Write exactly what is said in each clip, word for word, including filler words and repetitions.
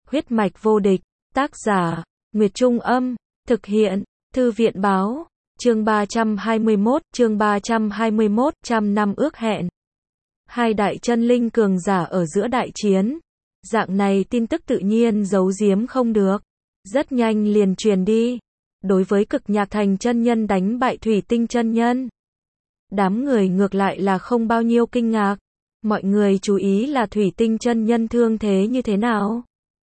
Huyết mạch vô địch, tác giả, Nguyệt Trung Âm, thực hiện, Thư viện Báo, chương ba trăm hai mươi mốt, chương ba trăm hai mươi mốt, trăm năm ước hẹn. Hai đại chân linh cường giả ở giữa đại chiến. Dạng này tin tức tự nhiên giấu giếm không được. Rất nhanh liền truyền đi. Đối với Cực Nhạc Thành chân nhân đánh bại Thủy Tinh chân nhân. Đám người ngược lại là không bao nhiêu kinh ngạc. Mọi người chú ý là Thủy Tinh chân nhân thương thế như thế nào.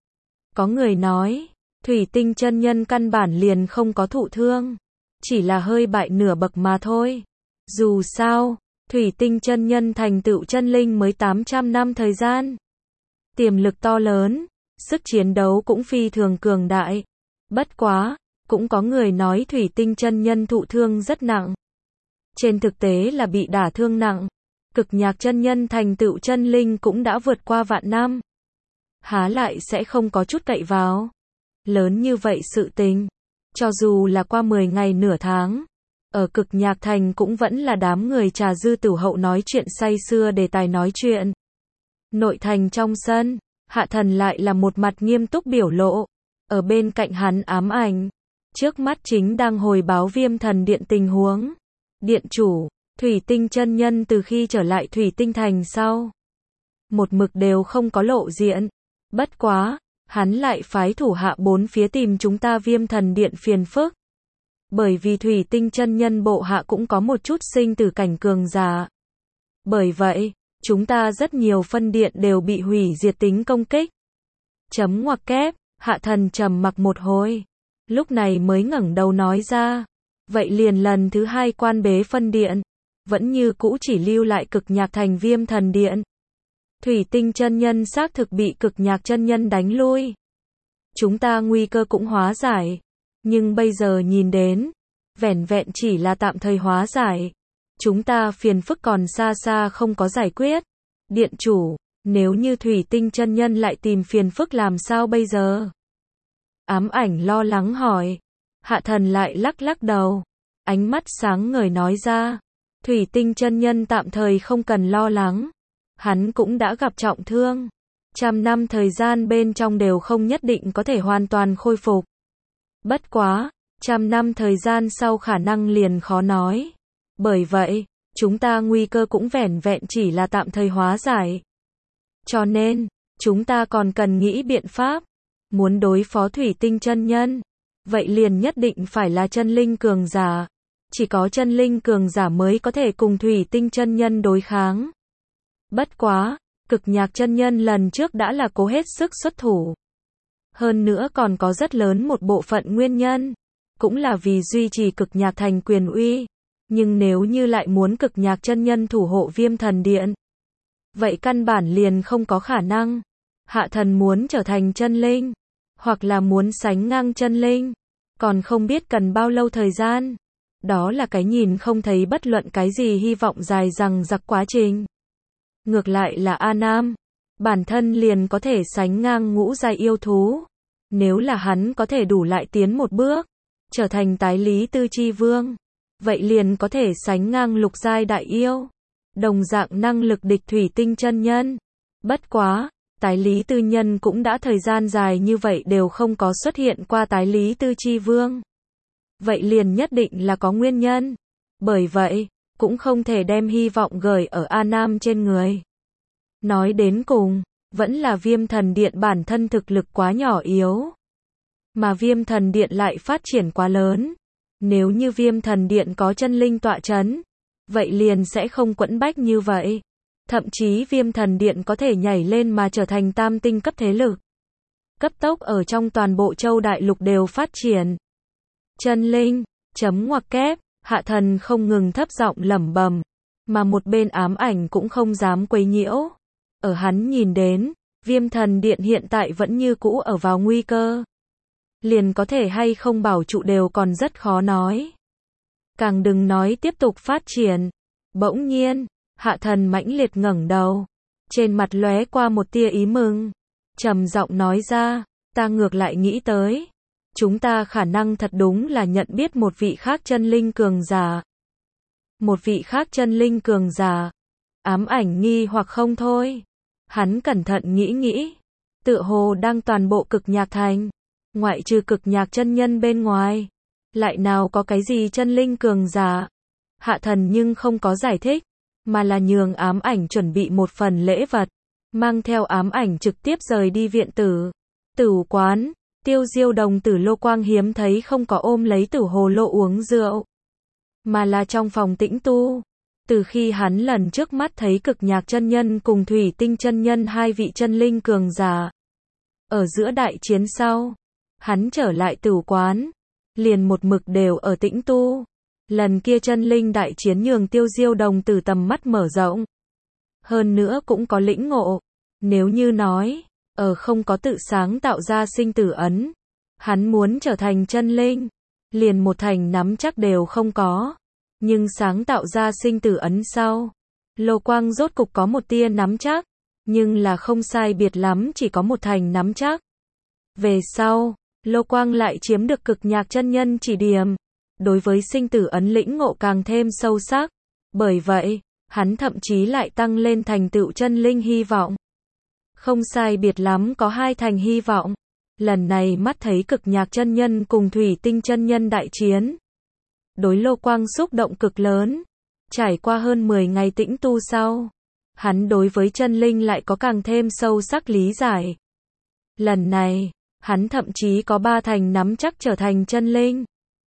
Có người nói, Thủy Tinh chân nhân căn bản liền không có thụ thương. Chỉ là hơi bại nửa bậc mà thôi. Dù sao, Thủy Tinh chân nhân thành tựu chân linh mới tám trăm năm thời gian. Tiềm lực to lớn, sức chiến đấu cũng phi thường cường đại. Bất quá, cũng có người nói Thủy Tinh chân nhân thụ thương rất nặng. Trên thực tế là bị đả thương nặng. Cực Nhạc chân nhân thành tựu chân linh cũng đã vượt qua vạn năm. Há lại sẽ không có chút cậy vào. Lớn như vậy sự tình. Cho dù là qua mười ngày nửa tháng. Ở Cực Nhạc Thành cũng vẫn là đám người trà dư tửu hậu nói chuyện say sưa đề tài nói chuyện. Nội thành trong sân, Hạ Thần lại là một mặt nghiêm túc biểu lộ. Ở bên cạnh hắn Ám Ảnh. Trước mắt chính đang hồi báo Viêm Thần Điện tình huống. Điện chủ, Thủy Tinh chân nhân từ khi trở lại Thủy Tinh Thành sau. Một mực đều không có lộ diện. Bất quá, hắn lại phái thủ hạ bốn phía tìm chúng ta Viêm Thần Điện phiền phức. Bởi vì Thủy Tinh chân nhân bộ hạ cũng có một chút sinh tử cảnh cường giả. Bởi vậy, chúng ta rất nhiều phân điện đều bị hủy diệt tính công kích. Chấm ngoặc kép, Hạ Thần trầm mặc một hồi. Lúc này mới ngẩng đầu nói ra. Vậy liền lần thứ hai quan bế phân điện. Vẫn như cũ chỉ lưu lại Cực Nhạc Thành Viêm Thần Điện. Thủy Tinh chân nhân xác thực bị Cực Nhạc chân nhân đánh lui. Chúng ta nguy cơ cũng hóa giải. Nhưng bây giờ nhìn đến, vẻn vẹn chỉ là tạm thời hóa giải. Chúng ta phiền phức còn xa xa không có giải quyết. Điện chủ, nếu như Thủy Tinh chân nhân lại tìm phiền phức làm sao bây giờ? Ám Ảnh lo lắng hỏi. Hạ Thần lại lắc lắc đầu. Ánh mắt sáng ngời nói ra. Thủy Tinh chân nhân tạm thời không cần lo lắng. Hắn cũng đã gặp trọng thương. Trăm năm thời gian bên trong đều không nhất định có thể hoàn toàn khôi phục. Bất quá, trăm năm thời gian sau khả năng liền khó nói. Bởi vậy, chúng ta nguy cơ cũng vẻn vẹn chỉ là tạm thời hóa giải. Cho nên, chúng ta còn cần nghĩ biện pháp. Muốn đối phó Thủy Tinh chân nhân. Vậy liền nhất định phải là chân linh cường giả. Chỉ có chân linh cường giả mới có thể cùng Thủy Tinh chân nhân đối kháng. Bất quá, Cực Nhạc chân nhân lần trước đã là cố hết sức xuất thủ. Hơn nữa còn có rất lớn một bộ phận nguyên nhân. Cũng là vì duy trì Cực Nhạc Thành quyền uy. Nhưng nếu như lại muốn Cực Nhạc chân nhân thủ hộ Viêm Thần Điện. Vậy căn bản liền không có khả năng. Hạ Thần muốn trở thành chân linh. Hoặc là muốn sánh ngang chân linh. Còn không biết cần bao lâu thời gian. Đó là cái nhìn không thấy bất luận cái gì hy vọng dài dằng dặc quá trình. Ngược lại là A Nam. Bản thân liền có thể sánh ngang ngũ giai yêu thú. Nếu là hắn có thể đủ lại tiến một bước. Trở thành tái lý tư chi vương. Vậy liền có thể sánh ngang lục giai đại yêu. Đồng dạng năng lực địch Thủy Tinh chân nhân. Bất quá, tái lý tư nhân cũng đã thời gian dài như vậy đều không có xuất hiện qua tái lý tư chi vương. Vậy liền nhất định là có nguyên nhân. Bởi vậy, cũng không thể đem hy vọng gửi ở A Nam trên người. Nói đến cùng, vẫn là Viêm Thần Điện bản thân thực lực quá nhỏ yếu. Mà Viêm Thần Điện lại phát triển quá lớn. Nếu như Viêm Thần Điện có chân linh tọa chấn, vậy liền sẽ không quẫn bách như vậy. Thậm chí Viêm Thần Điện có thể nhảy lên mà trở thành tam tinh cấp thế lực. Cấp tốc ở trong toàn bộ châu đại lục đều phát triển. Chân linh, chấm ngoặc kép, Hạ Thần không ngừng thấp giọng lẩm bẩm, mà một bên Ám Ảnh cũng không dám quấy nhiễu. Ở hắn nhìn đến, Viêm Thần Điện hiện tại vẫn như cũ ở vào nguy cơ. Liền có thể hay không bảo trụ đều còn rất khó nói. Càng đừng nói tiếp tục phát triển. Bỗng nhiên, Hạ Thần mãnh liệt ngẩng đầu. Trên mặt lóe qua một tia ý mừng. Trầm giọng nói ra, ta ngược lại nghĩ tới. Chúng ta khả năng thật đúng là nhận biết một vị khác chân linh cường giả. Một vị khác chân linh cường giả. Ám Ảnh nghi hoặc không thôi. Hắn cẩn thận nghĩ nghĩ. tựa hồ đang toàn bộ cực nhạc thành, ngoại trừ cực nhạc chân nhân bên ngoài, lại nào có cái gì chân linh cường giả. Hạ thần nhưng không có giải thích, mà là nhường ám ảnh chuẩn bị một phần lễ vật, mang theo ám ảnh trực tiếp rời đi viện tử. Tửu quán, Tiêu Diêu đồng tử Lô Quang hiếm thấy không có ôm lấy tử hồ lô uống rượu, mà là trong phòng tĩnh tu. Từ khi hắn lần trước mắt thấy cực nhạc chân nhân cùng thủy tinh chân nhân hai vị chân linh cường giả, ở giữa đại chiến sau, hắn trở lại tửu quán, liền một mực đều ở tĩnh tu. Lần kia chân linh đại chiến nhường Tiêu Diêu đồng tử tầm mắt mở rộng. Hơn nữa cũng có lĩnh ngộ. Nếu như nói, ở không có tự sáng tạo ra sinh tử ấn, hắn muốn trở thành chân linh, liền một thành nắm chắc đều không có. Nhưng sáng tạo ra sinh tử ấn sau, Lô Quang rốt cục có một tia nắm chắc, nhưng là không sai biệt lắm chỉ có một thành nắm chắc. Về sau, Lô Quang lại chiếm được cực nhạc chân nhân chỉ điểm, đối với sinh tử ấn lĩnh ngộ càng thêm sâu sắc. Bởi vậy, hắn thậm chí lại tăng lên thành tựu chân linh hy vọng. Không sai biệt lắm có hai thành hy vọng. Lần này mắt thấy cực nhạc chân nhân cùng thủy tinh chân nhân đại chiến, đối Lô Quang xúc động cực lớn. Trải qua hơn mười ngày tĩnh tu sau, hắn đối với chân linh lại có càng thêm sâu sắc lý giải. Lần này, hắn thậm chí có ba thành nắm chắc trở thành chân linh.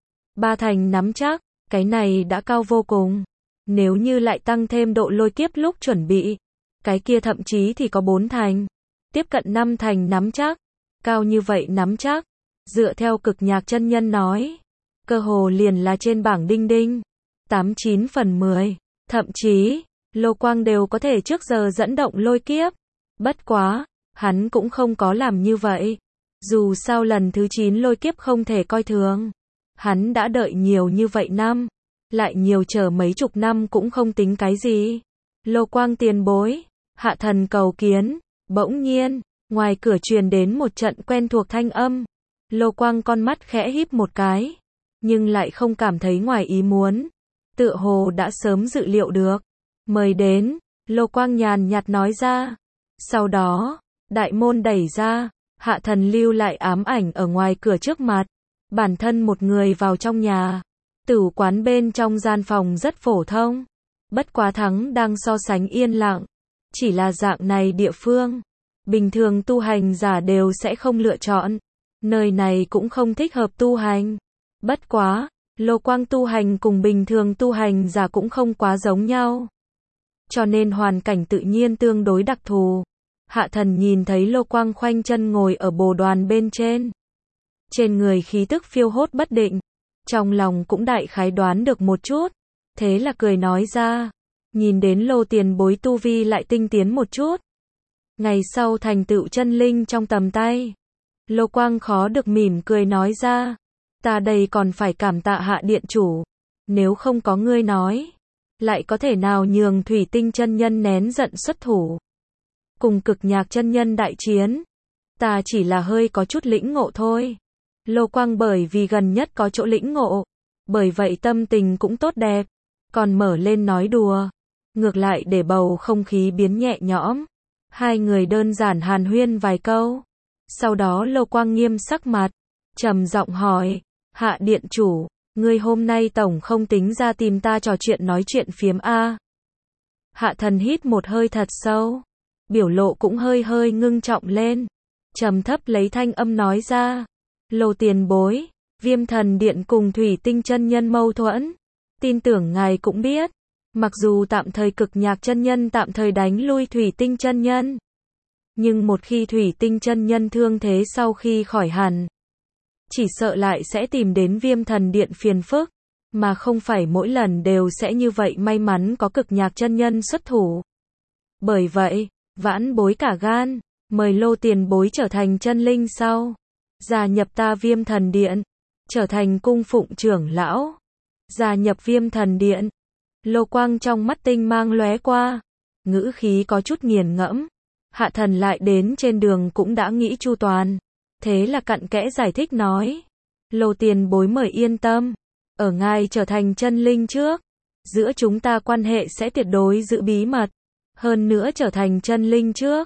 Ba thành nắm chắc, cái này đã cao vô cùng. Nếu như lại tăng thêm độ lôi kiếp lúc chuẩn bị, cái kia thậm chí thì có bốn thành, tiếp cận năm thành nắm chắc. Cao như vậy nắm chắc, dựa theo cực nhạc chân nhân nói, cơ hồ liền là trên bảng đinh đinh, tám chín phần mười, thậm chí, Lô Quang đều có thể trước giờ dẫn động lôi kiếp. Bất quá, hắn cũng không có làm như vậy. Dù sao lần thứ chín lôi kiếp không thể coi thường. Hắn đã đợi nhiều như vậy năm, lại nhiều chờ mấy chục năm cũng không tính cái gì. Lô Quang tiền bối, hạ thần cầu kiến. Bỗng nhiên, ngoài cửa truyền đến một trận quen thuộc thanh âm. Lô Quang con mắt khẽ híp một cái, nhưng lại không cảm thấy ngoài ý muốn. Tựa hồ đã sớm dự liệu được. Mời đến, Lô Quang nhàn nhạt nói ra. Sau đó, đại môn đẩy ra, hạ thần lưu lại ám ảnh ở ngoài cửa trước mặt. Bản thân một người vào trong nhà. Tửu quán bên trong gian phòng rất phổ thông. Bất quá thắng đang so sánh yên lặng. Chỉ là dạng này địa phương, bình thường tu hành giả đều sẽ không lựa chọn. Nơi này cũng không thích hợp tu hành. Bất quá, Lô Quang tu hành cùng bình thường tu hành giả cũng không quá giống nhau. Cho nên hoàn cảnh tự nhiên tương đối đặc thù. Hạ thần nhìn thấy Lô Quang khoanh chân ngồi ở bồ đoàn bên trên. Trên người khí tức phiêu hốt bất định. Trong lòng cũng đại khái đoán được một chút. Thế là cười nói ra. Nhìn đến Lô tiền bối tu vi lại tinh tiến một chút. Ngày sau thành tựu chân linh trong tầm tay. Lô Quang khó được mỉm cười nói ra. Ta đây còn phải cảm tạ hạ điện chủ. Nếu không có ngươi nói, lại có thể nào nhường thủy tinh chân nhân nén giận xuất thủ. Cùng cực nhạc chân nhân đại chiến. Ta chỉ là hơi có chút lĩnh ngộ thôi. Lô Quang bởi vì gần nhất có chỗ lĩnh ngộ. Bởi vậy tâm tình cũng tốt đẹp. Còn mở lên nói đùa. Ngược lại để bầu không khí biến nhẹ nhõm. Hai người đơn giản hàn huyên vài câu. Sau đó Lô Quang nghiêm sắc mặt. Trầm giọng hỏi. Hạ điện chủ, ngươi hôm nay tổng không tính ra tìm ta trò chuyện nói chuyện phiếm a? Hạ thần hít một hơi thật sâu. Biểu lộ cũng hơi hơi ngưng trọng lên. Trầm thấp lấy thanh âm nói ra. Lô tiền bối, Viêm Thần Điện cùng thủy tinh chân nhân mâu thuẫn. Tin tưởng ngài cũng biết. Mặc dù tạm thời cực nhạc chân nhân tạm thời đánh lui thủy tinh chân nhân. Nhưng một khi thủy tinh chân nhân thương thế sau khi khỏi hẳn, chỉ sợ lại sẽ tìm đến Viêm Thần Điện phiền phức. Mà không phải mỗi lần đều sẽ như vậy may mắn có cực nhạc chân nhân xuất thủ. Bởi vậy, vãn bối cả gan, mời Lô tiền bối trở thành chân linh sau. Gia nhập ta Viêm Thần Điện. Trở thành cung phụng trưởng lão. Gia nhập Viêm Thần Điện. Lô Quang trong mắt tinh mang lóe qua. Ngữ khí có chút nghiền ngẫm. Hạ thần lại đến trên đường cũng đã nghĩ chu toàn. Thế là cặn kẽ giải thích nói. Lô tiền bối mời yên tâm. Ở ngài trở thành chân linh trước. Giữa chúng ta quan hệ sẽ tuyệt đối giữ bí mật. Hơn nữa trở thành chân linh trước.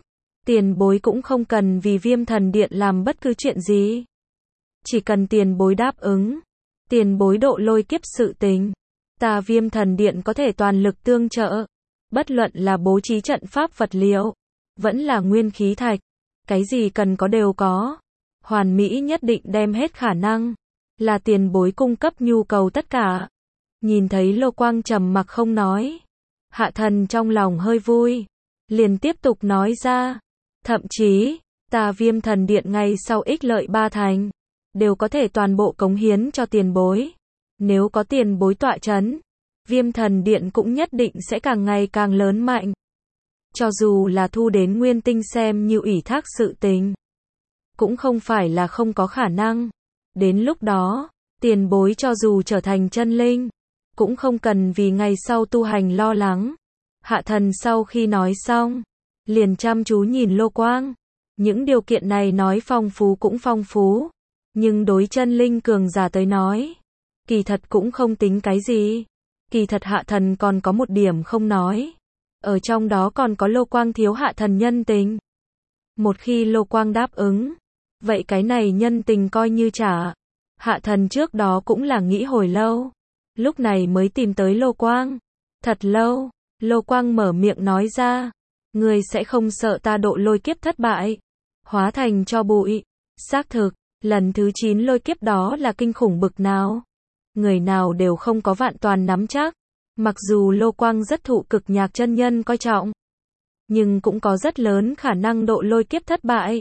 Tiền bối cũng không cần vì Viêm Thần Điện làm bất cứ chuyện gì. Chỉ cần tiền bối đáp ứng, tiền bối độ lôi kiếp sự tình, ta Viêm Thần Điện có thể toàn lực tương trợ. Bất luận là bố trí trận pháp vật liệu, vẫn là nguyên khí thạch, cái gì cần có đều có. Hoàn Mỹ nhất định đem hết khả năng, là tiền bối cung cấp nhu cầu tất cả. Nhìn thấy Lô Quang trầm mặc không nói, Hạ Thần trong lòng hơi vui, liền tiếp tục nói ra, thậm chí, ta Viêm Thần Điện ngay sau ích lợi ba thành, đều có thể toàn bộ cống hiến cho tiền bối. Nếu có tiền bối tọa chấn, Viêm Thần Điện cũng nhất định sẽ càng ngày càng lớn mạnh. Cho dù là thu đến nguyên tinh xem như ủy thác sự tình, cũng không phải là không có khả năng. Đến lúc đó, tiền bối cho dù trở thành chân linh, cũng không cần vì ngày sau tu hành lo lắng. Hạ Thần sau khi nói xong, liền chăm chú nhìn Lô Quang. Những điều kiện này nói phong phú cũng phong phú, nhưng đối chân linh cường giả tới nói, kỳ thật cũng không tính cái gì. Kỳ thật Hạ Thần còn có một điểm không nói. Ở trong đó còn có Lô Quang thiếu Hạ Thần nhân tình. Một khi Lô Quang đáp ứng, vậy cái này nhân tình coi như trả. Hạ Thần trước đó cũng là nghĩ hồi lâu, lúc này mới tìm tới Lô Quang. Thật lâu, Lô Quang mở miệng nói ra, ngươi sẽ không sợ ta độ lôi kiếp thất bại, hóa thành cho bụi. Xác thực, lần thứ chín lôi kiếp đó là kinh khủng bực nào. Người nào đều không có vạn toàn nắm chắc. Mặc dù Lô Quang rất thụ Cực Nhạc chân nhân coi trọng, nhưng cũng có rất lớn khả năng độ lôi kiếp thất bại,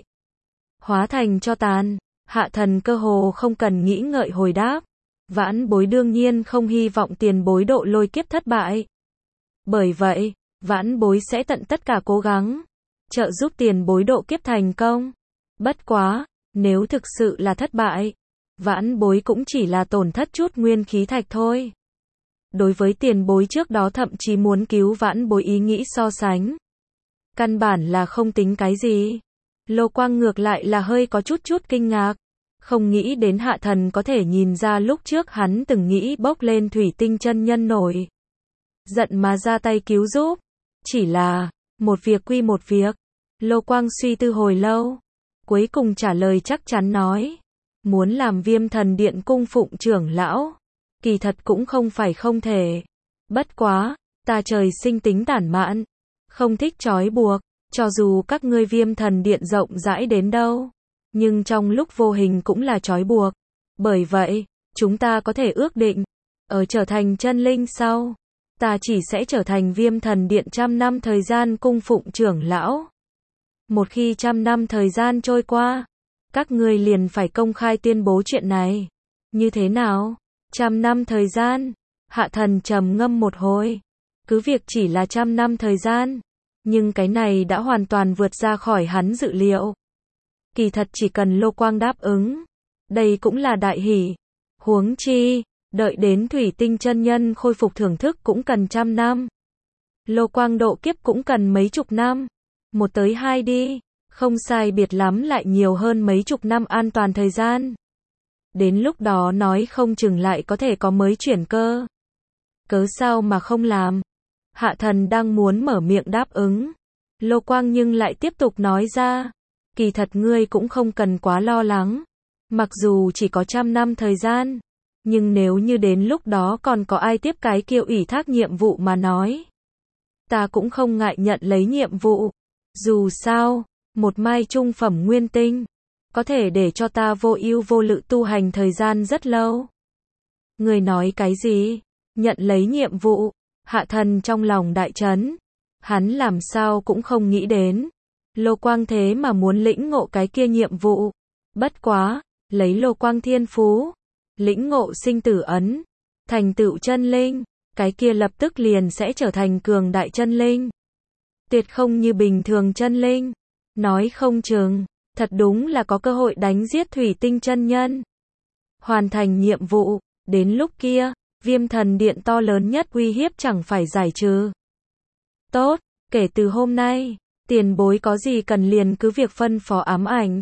hóa thành cho tàn. Hạ Thần cơ hồ không cần nghĩ ngợi hồi đáp, vãn bối đương nhiên không hy vọng tiền bối độ lôi kiếp thất bại. Bởi vậy, vãn bối sẽ tận tất cả cố gắng, trợ giúp tiền bối độ kiếp thành công. Bất quá, nếu thực sự là thất bại, vãn bối cũng chỉ là tổn thất chút nguyên khí thạch thôi. Đối với tiền bối trước đó thậm chí muốn cứu vãn bối ý nghĩ so sánh, căn bản là không tính cái gì. Lô Quang ngược lại là hơi có chút chút kinh ngạc, không nghĩ đến Hạ Thần có thể nhìn ra lúc trước hắn từng nghĩ bốc lên thủy tinh chân nhân nổi giận mà ra tay cứu giúp. Chỉ là, một việc quy một việc. Lô Quang suy tư hồi lâu, cuối cùng trả lời chắc chắn nói, muốn làm Viêm Thần Điện cung phụng trưởng lão, kỳ thật cũng không phải không thể. Bất quá, ta trời sinh tính tản mạn, không thích trói buộc. Cho dù các ngươi Viêm Thần Điện rộng rãi đến đâu, nhưng trong lúc vô hình cũng là trói buộc. Bởi vậy, chúng ta có thể ước định, ở trở thành chân linh sau, ta chỉ sẽ trở thành Viêm Thần Điện trăm năm thời gian cung phụng trưởng lão. Một khi trăm năm thời gian trôi qua, các ngươi liền phải công khai tuyên bố chuyện này. Như thế nào? Trăm năm thời gian? Hạ Thần trầm ngâm một hồi. Cứ việc chỉ là trăm năm thời gian, nhưng cái này đã hoàn toàn vượt ra khỏi hắn dự liệu. Kỳ thật chỉ cần Lô Quang đáp ứng, đây cũng là đại hỷ. Huống chi, đợi đến thủy tinh chân nhân khôi phục thưởng thức cũng cần trăm năm. Lô Quang độ kiếp cũng cần mấy chục năm. Một tới hai đi, không sai biệt lắm lại nhiều hơn mấy chục năm an toàn thời gian. Đến lúc đó nói không chừng lại có thể có mới chuyển cơ. Cớ sao mà không làm? Hạ Thần đang muốn mở miệng đáp ứng. Lô Quang nhưng lại tiếp tục nói ra, kỳ thật ngươi cũng không cần quá lo lắng. Mặc dù chỉ có trăm năm thời gian, nhưng nếu như đến lúc đó còn có ai tiếp cái kia ủy thác nhiệm vụ mà nói, ta cũng không ngại nhận lấy nhiệm vụ. Dù sao, một mai trung phẩm nguyên tinh, có thể để cho ta vô ưu vô lự tu hành thời gian rất lâu. Ngươi nói cái gì? Nhận lấy nhiệm vụ? Hạ Thần trong lòng đại chấn. Hắn làm sao cũng không nghĩ đến, Lô Quang thế mà muốn lĩnh ngộ cái kia nhiệm vụ. Bất quá, lấy Lô Quang thiên phú, lĩnh ngộ sinh tử ấn, thành tựu chân linh, cái kia lập tức liền sẽ trở thành cường đại chân linh. Tuyệt không như bình thường chân linh. Nói không chừng, thật đúng là có cơ hội đánh giết thủy tinh chân nhân. Hoàn thành nhiệm vụ, đến lúc kia, Viêm Thần Điện to lớn nhất uy hiếp chẳng phải giải trừ. Tốt, kể từ hôm nay, tiền bối có gì cần liền cứ việc phân phó ám ảnh.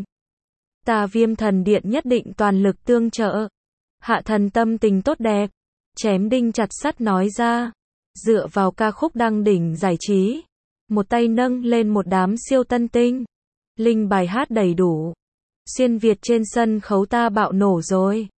Ta Viêm Thần Điện nhất định toàn lực tương trợ. Hạ Thần tâm tình tốt đẹp, chém đinh chặt sắt nói ra, dựa vào ca khúc đăng đỉnh giải trí, một tay nâng lên một đám siêu tân tinh. Linh bài hát đầy đủ. Xuyên Việt trên sân khấu ta bạo nổ rồi.